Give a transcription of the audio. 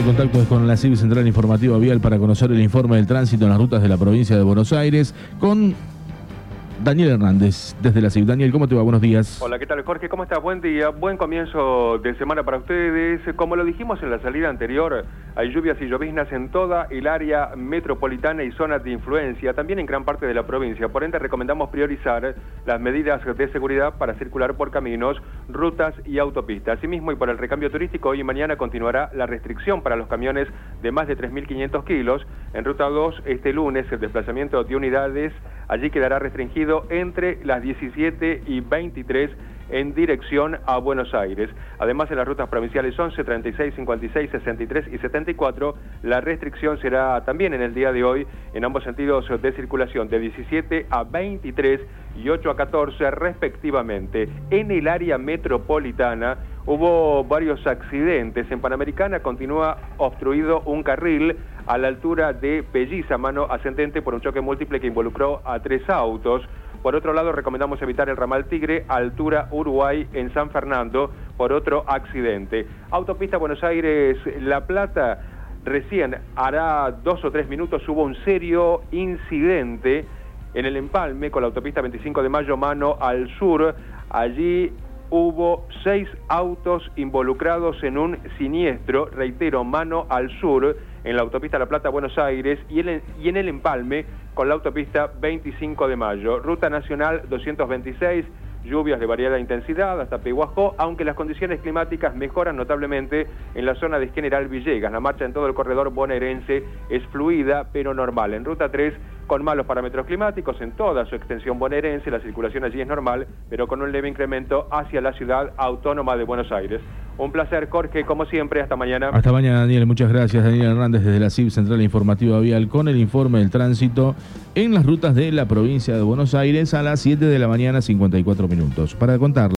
contacto es con la CIB Central Informativa Vial para conocer el informe del tránsito en las rutas de la provincia de Buenos Aires con Daniel Hernández, desde la CIB. Daniel, ¿cómo te va? Buenos días. Hola, ¿qué tal, Jorge? ¿Cómo estás? Buen día, buen comienzo de semana para ustedes. Como lo dijimos en la salida anterior, hay lluvias y lloviznas en toda el área metropolitana y zonas de influencia, también en gran parte de la provincia. Por ende, recomendamos priorizar las medidas de seguridad para circular por caminos, rutas y autopistas. Asimismo, y por el recambio turístico, hoy y mañana continuará la restricción para los camiones de más de 3.500 kilos. En Ruta 2, este lunes, el desplazamiento de unidades allí quedará restringido entre las 17 y 23 en dirección a Buenos Aires. Además, en las rutas provinciales 11, 36, 56, 63 y 74, la restricción será también en el día de hoy en ambos sentidos de circulación, de 17 a 23 y 8 a 14 respectivamente. En el área metropolitana hubo varios accidentes. En Panamericana continúa obstruido un carril a la altura de Pelliza, mano ascendente, por un choque múltiple que involucró a 3 autos. Por otro lado, recomendamos evitar el ramal Tigre, altura Uruguay, en San Fernando, por otro accidente. Autopista Buenos Aires-La Plata, recién hará 2 o 3 minutos hubo un serio incidente en el empalme con la autopista 25 de Mayo, mano al sur. Allí hubo 6 autos involucrados en un siniestro, reitero, mano al sur, en la autopista La Plata-Buenos Aires y en el empalme con la autopista 25 de Mayo. Ruta Nacional 226, lluvias de variada intensidad hasta Pehuajó, aunque las condiciones climáticas mejoran notablemente en la zona de General Villegas. La marcha en todo el corredor bonaerense es fluida, pero normal. En Ruta 3, con malos parámetros climáticos en toda su extensión bonaerense, la circulación allí es normal, pero con un leve incremento hacia la ciudad autónoma de Buenos Aires. Un placer, Jorge, como siempre, hasta mañana. Hasta mañana, Daniel. Muchas gracias, Daniel Hernández, desde la CIB Central Informativa Vial, con el informe del tránsito en las rutas de la provincia de Buenos Aires a las 7 de la mañana, 54 minutos. Para contar